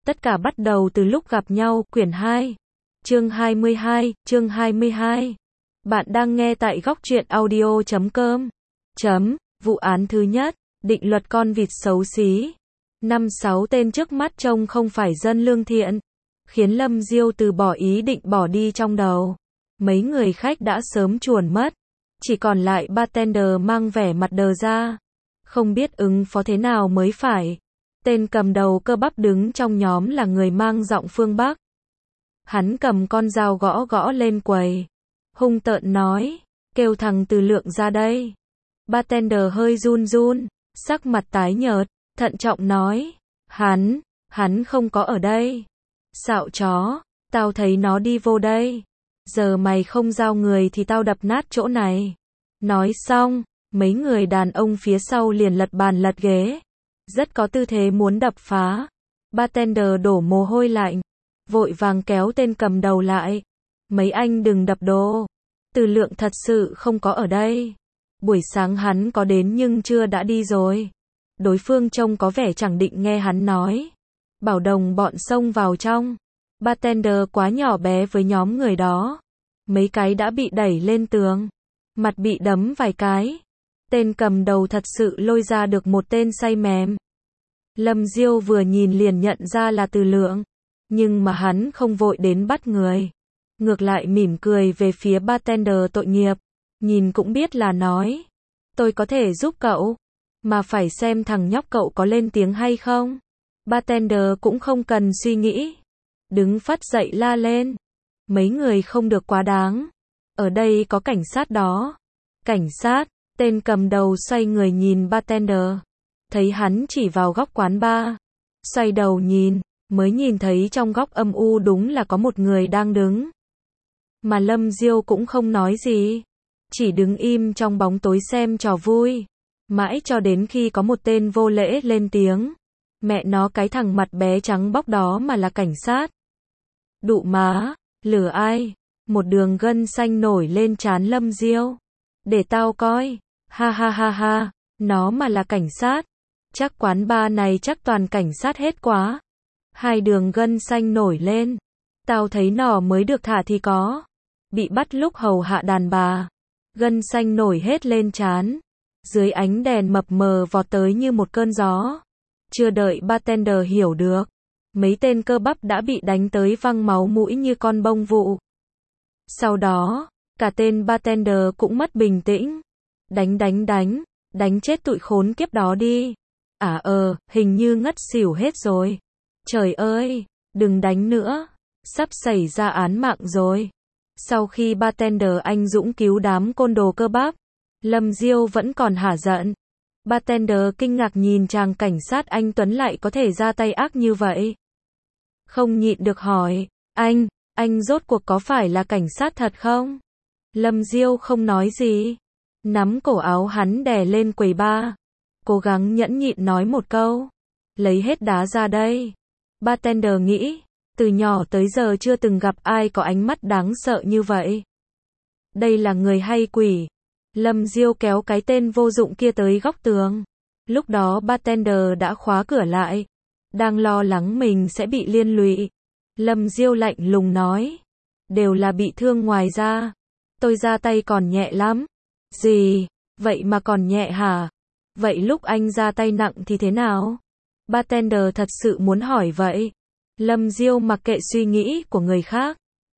Tất cả bắt đầu từ lúc gặp nhau, quyển 2. Chương 22. Bạn đang nghe tại góc truyện audio.com. Vụ án thứ nhất, định luật con vịt xấu xí. 5-6 tên trước mắt trông không phải dân lương thiện, khiến Lâm Diêu từ bỏ ý định bỏ đi trong đầu. Mấy người khách đã sớm chuồn mất, chỉ còn lại bartender mang vẻ mặt đờ ra, không biết ứng phó thế nào mới phải. Tên cầm đầu cơ bắp đứng trong nhóm là người mang giọng phương Bắc. Hắn cầm con dao gõ gõ lên quầy, hung tợn nói, kêu thằng Từ Lượng ra đây. Bartender hơi run run, sắc mặt tái nhợt, thận trọng nói, hắn không có ở đây. Xạo chó, tao thấy nó đi vô đây. Giờ mày không giao người thì tao đập nát chỗ này. Nói xong, mấy người đàn ông phía sau liền lật bàn lật ghế, rất có tư thế muốn đập phá. Bartender đổ mồ hôi lạnh, vội vàng kéo tên cầm đầu lại. Mấy anh đừng đập đồ. Từ Lượng thật sự không có ở đây. Buổi sáng hắn có đến nhưng trưa đã đi rồi. Đối phương trông có vẻ chẳng định nghe hắn nói. Bảo đồng bọn xông vào trong. Bartender quá nhỏ bé với nhóm người đó. Mấy cái đã bị đẩy lên tường, mặt bị đấm vài cái. Tên cầm đầu thật sự lôi ra được một tên say mềm. Lâm Diêu vừa nhìn liền nhận ra là Từ Lượng, nhưng mà hắn không vội đến bắt người, ngược lại mỉm cười về phía bartender tội nghiệp, nhìn cũng biết là nói, tôi có thể giúp cậu, mà phải xem thằng nhóc cậu có lên tiếng hay không. Bartender cũng không cần suy nghĩ, đứng phắt dậy la lên, mấy người không được quá đáng, ở đây có cảnh sát đó. Cảnh sát. Tên cầm đầu xoay người nhìn bartender, thấy hắn chỉ vào góc quán bar, xoay đầu nhìn, mới nhìn thấy trong góc âm u đúng là có một người đang đứng. Mà Lâm Diêu cũng không nói gì, chỉ đứng im trong bóng tối xem trò vui, mãi cho đến khi có một tên vô lễ lên tiếng. Mẹ nó cái thằng mặt bé trắng bóc đó mà là cảnh sát. Đụ má, lừa ai? Một đường gân xanh nổi lên trán Lâm Diêu. Để tao coi. Ha ha ha ha, nó mà là cảnh sát. Chắc quán bar này chắc toàn cảnh sát hết quá. Hai đường gân xanh nổi lên. Tao thấy nó mới được thả thì có. Bị bắt lúc hầu hạ đàn bà. Gân xanh nổi hết lên trán. Dưới ánh đèn mập mờ vọt tới như một cơn gió. Chưa đợi bartender hiểu được, mấy tên cơ bắp đã bị đánh tới văng máu mũi như con bông vụ. Sau đó, cả tên bartender cũng mất bình tĩnh. Đánh chết tụi khốn kiếp đó đi. Hình như ngất xỉu hết rồi. Trời ơi, đừng đánh nữa, sắp xảy ra án mạng rồi. Sau khi bartender anh dũng cứu đám côn đồ cơ bắp, Lâm Diêu vẫn còn hả giận. Bartender kinh ngạc nhìn chàng cảnh sát anh tuấn lại có thể ra tay ác như vậy. Không nhịn được hỏi, anh rốt cuộc có phải là cảnh sát thật không? Lâm Diêu không nói gì, nắm cổ áo hắn đè lên quầy bar, cố gắng nhẫn nhịn nói một câu, lấy hết đá ra đây. Bartender nghĩ, từ nhỏ tới giờ chưa từng gặp ai có ánh mắt đáng sợ như vậy. Đây là người hay quỷ? Lâm Diêu kéo cái tên vô dụng kia tới góc tường. Lúc đó bartender đã khóa cửa lại, đang lo lắng mình sẽ bị liên lụy. Lâm Diêu lạnh lùng nói, đều là bị thương ngoài da, tôi ra tay còn nhẹ lắm. Gì, vậy mà còn nhẹ hả? Vậy lúc anh ra tay nặng thì thế nào? Bartender thật sự muốn hỏi vậy. Lâm Diêu mặc kệ suy nghĩ của người khác,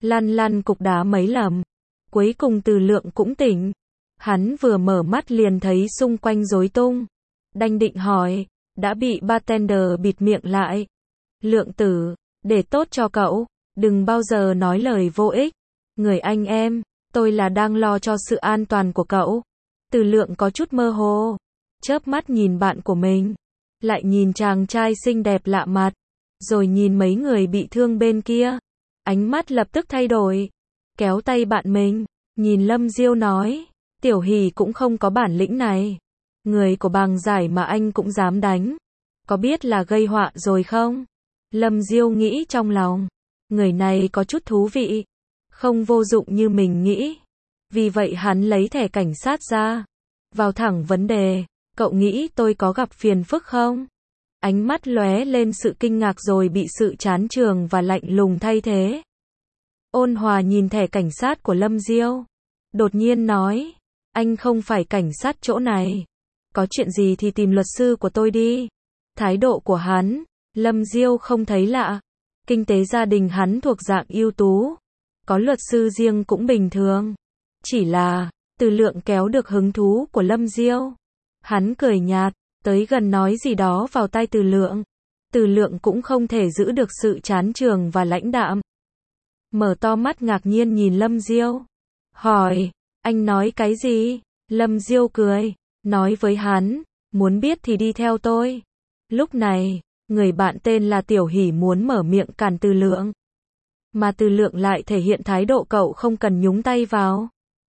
lăn cục đá mấy lần. Cuối cùng Từ Lượng cũng tỉnh. Hắn vừa mở mắt liền thấy xung quanh rối tung. Đành định hỏi, đã bị bartender bịt miệng lại. Lượng tử, để tốt cho cậu, đừng bao giờ nói lời vô ích. Người anh em, tôi là đang lo cho sự an toàn của cậu. Từ Lượng có chút mơ hồ, chớp mắt nhìn bạn của mình, lại nhìn chàng trai xinh đẹp lạ mặt, rồi nhìn mấy người bị thương bên kia. Ánh mắt lập tức thay đổi, kéo tay bạn mình, nhìn Lâm Diêu nói, Tiểu Hỷ cũng không có bản lĩnh này. Người của Bàng Giải mà anh cũng dám đánh. Có biết là gây họa rồi không? Lâm Diêu nghĩ trong lòng, người này có chút thú vị, không vô dụng như mình nghĩ. Vì vậy hắn lấy thẻ cảnh sát ra, vào thẳng vấn đề, cậu nghĩ tôi có gặp phiền phức không? Ánh mắt lóe lên sự kinh ngạc rồi bị sự chán chường và lạnh lùng thay thế. Ôn Hòa nhìn thẻ cảnh sát của Lâm Diêu. Đột nhiên nói, anh không phải cảnh sát chỗ này. Có chuyện gì thì tìm luật sư của tôi đi. Thái độ của hắn, Lâm Diêu không thấy lạ. Kinh tế gia đình hắn thuộc dạng ưu tú. Có luật sư riêng cũng bình thường. Chỉ là, Từ Lượng kéo được hứng thú của Lâm Diêu. Hắn cười nhạt, tới gần nói gì đó vào tai Từ Lượng. Từ Lượng cũng không thể giữ được sự chán chường và lãnh đạm. Mở to mắt ngạc nhiên nhìn Lâm Diêu. Hỏi, anh nói cái gì? Lâm Diêu cười, nói với hắn, muốn biết thì đi theo tôi. Lúc này, người bạn tên là Tiểu Hỷ muốn mở miệng cản Từ Lượng. Mà Từ Lượng lại thể hiện thái độ cậu không cần nhúng tay vào.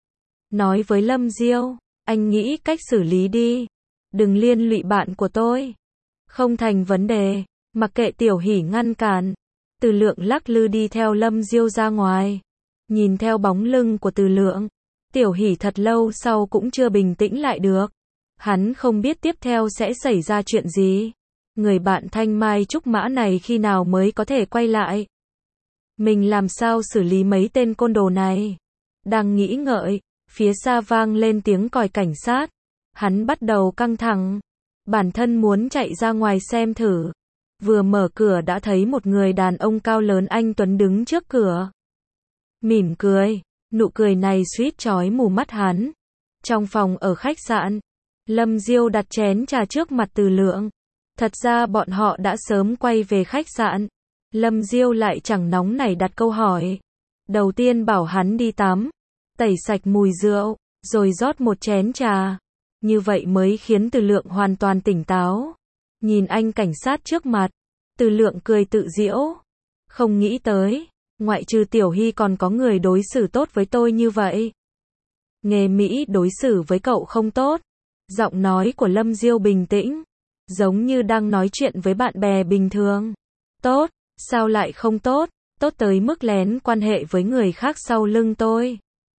Nói với Lâm Diêu, anh nghĩ cách xử lý đi. Đừng liên lụy bạn của tôi. Không thành vấn đề, mặc kệ Tiểu Hỷ ngăn cản. Từ Lượng lắc lư đi theo Lâm Diêu ra ngoài. Nhìn theo bóng lưng của Từ Lượng, Tiểu Hỷ thật lâu sau cũng chưa bình tĩnh lại được. Hắn không biết tiếp theo sẽ xảy ra chuyện gì. Người bạn thanh mai trúc mã này khi nào mới có thể quay lại. Mình làm sao xử lý mấy tên côn đồ này? Đang nghĩ ngợi, phía xa vang lên tiếng còi cảnh sát. Hắn bắt đầu căng thẳng. Bản thân muốn chạy ra ngoài xem thử. Vừa mở cửa đã thấy một người đàn ông cao lớn anh tuấn đứng trước cửa. Mỉm cười, nụ cười này suýt chói mù mắt hắn. Trong phòng ở khách sạn, Lâm Diêu đặt chén trà trước mặt Từ Lượng. Thật ra bọn họ đã sớm quay về khách sạn. Lâm Diêu lại chẳng nóng nảy đặt câu hỏi. Đầu tiên bảo hắn đi tắm, tẩy sạch mùi rượu, rồi rót một chén trà. Như vậy mới khiến Từ Lượng hoàn toàn tỉnh táo. Nhìn anh cảnh sát trước mặt, Từ Lượng cười tự giễu. Không nghĩ tới, ngoại trừ Tiểu Hy còn có người đối xử tốt với tôi như vậy. Nghề Mỹ đối xử với cậu không tốt. Giọng nói của Lâm Diêu bình tĩnh, giống như đang nói chuyện với bạn bè bình thường. Tốt, sao lại không tốt, tốt tới mức lén quan hệ với người khác sau lưng tôi.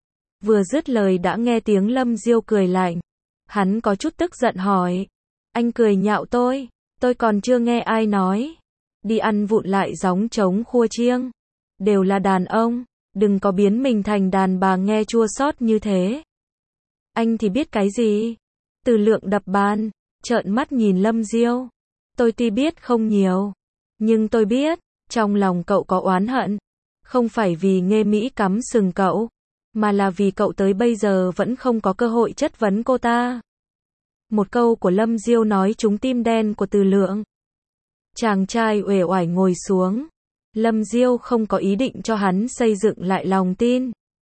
Vừa dứt lời đã nghe tiếng Lâm Diêu cười lạnh. Hắn có chút tức giận hỏi. Anh cười nhạo tôi còn chưa nghe ai nói. Đi ăn vụng lại gióng trống khua chiêng. Đều là đàn ông, đừng có biến mình thành đàn bà nghe chua xót như thế. Anh thì biết cái gì? Từ Lượng đập bàn, trợn mắt nhìn Lâm Diêu. Tôi tuy biết không nhiều, nhưng tôi biết, trong lòng cậu có oán hận. Không phải vì Nghê Mỹ cắm sừng cậu, mà là vì cậu tới bây giờ vẫn không có cơ hội chất vấn cô ta. Một câu của Lâm Diêu nói trúng tim đen của Từ Lượng. Chàng trai uể oải ngồi xuống. Lâm Diêu không có ý định cho hắn xây dựng lại lòng tin.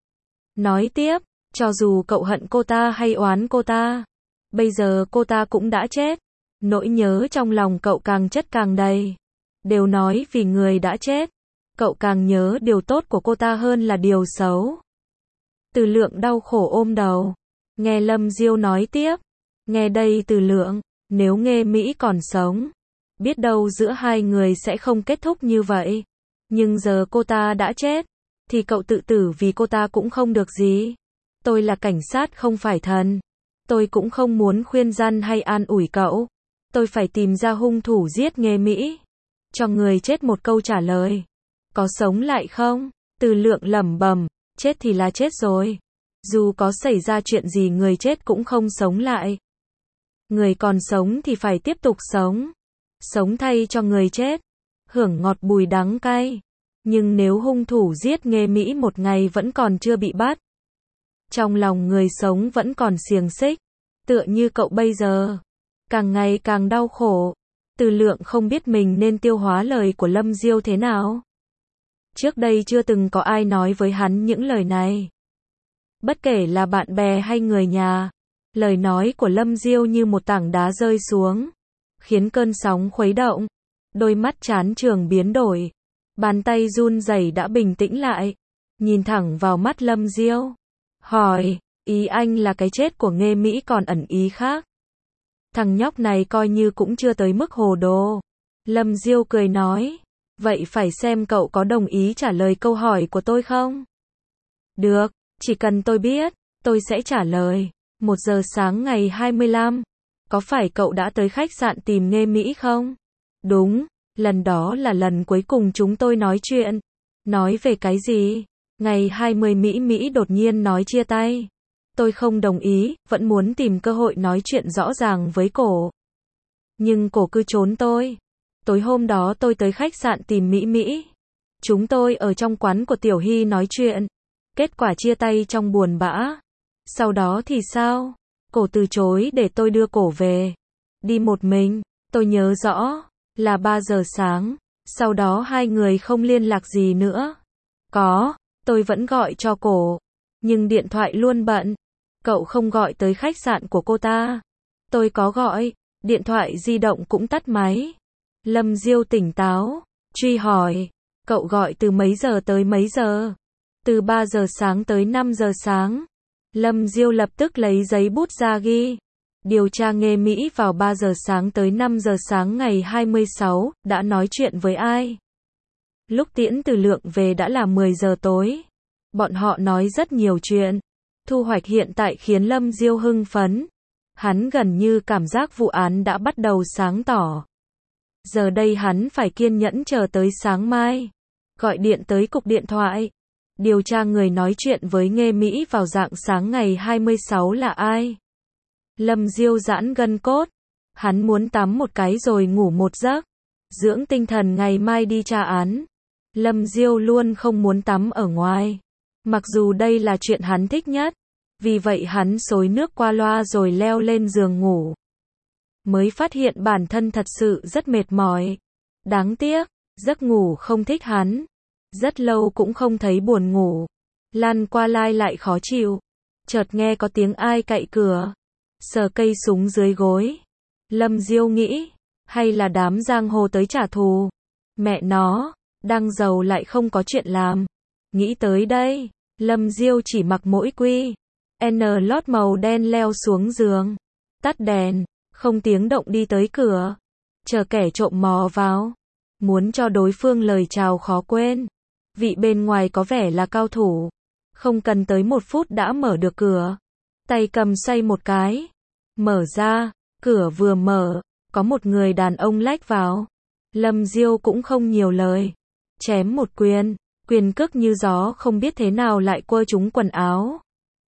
Nói tiếp, cho dù cậu hận cô ta hay oán cô ta, bây giờ cô ta cũng đã chết. Nỗi nhớ trong lòng cậu càng chất càng đầy. Đều nói vì người đã chết, cậu càng nhớ điều tốt của cô ta hơn là điều xấu. Từ Lượng đau khổ ôm đầu. Nghe Lâm Diêu nói tiếp. Nghe đây Từ Lượng, nếu Nghê Mỹ còn sống, biết đâu giữa hai người sẽ không kết thúc như vậy. Nhưng giờ cô ta đã chết, thì cậu tự tử vì cô ta cũng không được gì. Tôi là cảnh sát không phải thần. Tôi cũng không muốn khuyên răn hay an ủi cậu. Tôi phải tìm ra hung thủ giết Nghê Mỹ. Cho người chết một câu trả lời. Có sống lại không? Từ Lượng lẩm bẩm, chết thì là chết rồi. Dù có xảy ra chuyện gì người chết cũng không sống lại. Người còn sống thì phải tiếp tục sống. Sống thay cho người chết. Hưởng ngọt bùi đắng cay. Nhưng nếu hung thủ giết Nghê Mỹ một ngày vẫn còn chưa bị bắt, trong lòng người sống vẫn còn xiềng xích. Tựa như cậu bây giờ, càng ngày càng đau khổ. Từ Lượng không biết mình nên tiêu hóa lời của Lâm Diêu thế nào. Trước đây chưa từng có ai nói với hắn những lời này. Bất kể là bạn bè hay người nhà, lời nói của Lâm Diêu như một tảng đá rơi xuống, khiến cơn sóng khuấy động. Đôi mắt chán chường biến đổi. Bàn tay run rẩy đã bình tĩnh lại. Nhìn thẳng vào mắt Lâm Diêu. Hỏi, ý anh là cái chết của Nghê Mỹ còn ẩn ý khác? Thằng nhóc này coi như cũng chưa tới mức hồ đồ. Lâm Diêu cười nói. Vậy phải xem cậu có đồng ý trả lời câu hỏi của tôi không? Được, chỉ cần tôi biết, tôi sẽ trả lời. 1 giờ sáng ngày 25. Có phải cậu đã tới khách sạn tìm Nghê Mỹ không? Đúng, lần đó là lần cuối cùng chúng tôi nói chuyện. Nói về cái gì? Ngày 20 Mỹ đột nhiên nói chia tay. Tôi không đồng ý, vẫn muốn tìm cơ hội nói chuyện rõ ràng với cổ. Nhưng cổ cứ trốn tôi. Tối hôm đó tôi tới khách sạn tìm Mỹ. Chúng tôi ở trong quán của Tiểu Hy nói chuyện. Kết quả chia tay trong buồn bã. Sau đó thì sao? Cổ từ chối để tôi đưa cổ về. Đi một mình, tôi nhớ rõ, là 3 giờ sáng. Sau đó hai người không liên lạc gì nữa. Tôi vẫn gọi cho cổ. Nhưng điện thoại luôn bận. Cậu không gọi tới khách sạn của cô ta. Tôi có gọi, điện thoại di động cũng tắt máy. Lâm Diêu tỉnh táo, truy hỏi, cậu gọi từ mấy giờ tới mấy giờ? Từ 3 giờ sáng tới 5 giờ sáng. Lâm Diêu lập tức lấy giấy bút ra ghi. Điều tra Nghê Mỹ vào 3 giờ sáng tới 5 giờ sáng ngày 26, đã nói chuyện với ai? Lúc tiễn Từ Lượng về đã là 10 giờ tối. Bọn họ nói rất nhiều chuyện. Thu hoạch hiện tại khiến Lâm Diêu hưng phấn. Hắn gần như cảm giác vụ án đã bắt đầu sáng tỏ. Giờ đây hắn phải kiên nhẫn chờ tới sáng mai. Gọi điện tới cục điện thoại. Điều tra người nói chuyện với Nghê Mỹ vào rạng sáng ngày 26 là ai. Lâm Diêu giãn gân cốt. Hắn muốn tắm một cái rồi ngủ một giấc. Dưỡng tinh thần ngày mai đi tra án. Lâm Diêu luôn không muốn tắm ở ngoài. Mặc dù đây là chuyện hắn thích nhất. Vì vậy hắn xối nước qua loa rồi leo lên giường ngủ. Mới phát hiện bản thân thật sự rất mệt mỏi. Đáng tiếc, giấc ngủ không thích hắn. Rất lâu cũng không thấy buồn ngủ. Lăn qua lai lại khó chịu. Chợt nghe có tiếng ai cạy cửa. Sờ cây súng dưới gối. Lâm Diêu nghĩ, hay là đám giang hồ tới trả thù. Mẹ nó, đang giàu lại không có chuyện làm. Nghĩ tới đây, Lâm Diêu chỉ mặc mỗi quy lót màu đen leo xuống giường. Tắt đèn, không tiếng động đi tới cửa. Chờ kẻ trộm mò vào. Muốn cho đối phương lời chào khó quên. Vị bên ngoài có vẻ là cao thủ. Không cần tới 1 phút đã mở được cửa. Tay cầm xoay một cái. Mở ra, cửa vừa mở, có một người đàn ông lách vào. Lâm Diêu cũng không nhiều lời. Chém một quyền, quyền cước như gió không biết thế nào lại quơ trúng quần áo.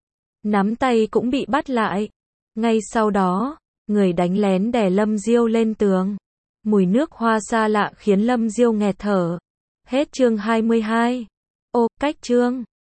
Nắm tay cũng bị bắt lại. Ngay sau đó, người đánh lén đè Lâm Diêu lên tường. Mùi nước hoa xa lạ khiến Lâm Diêu nghẹt thở. Hết chương 22. Ô, cách chương.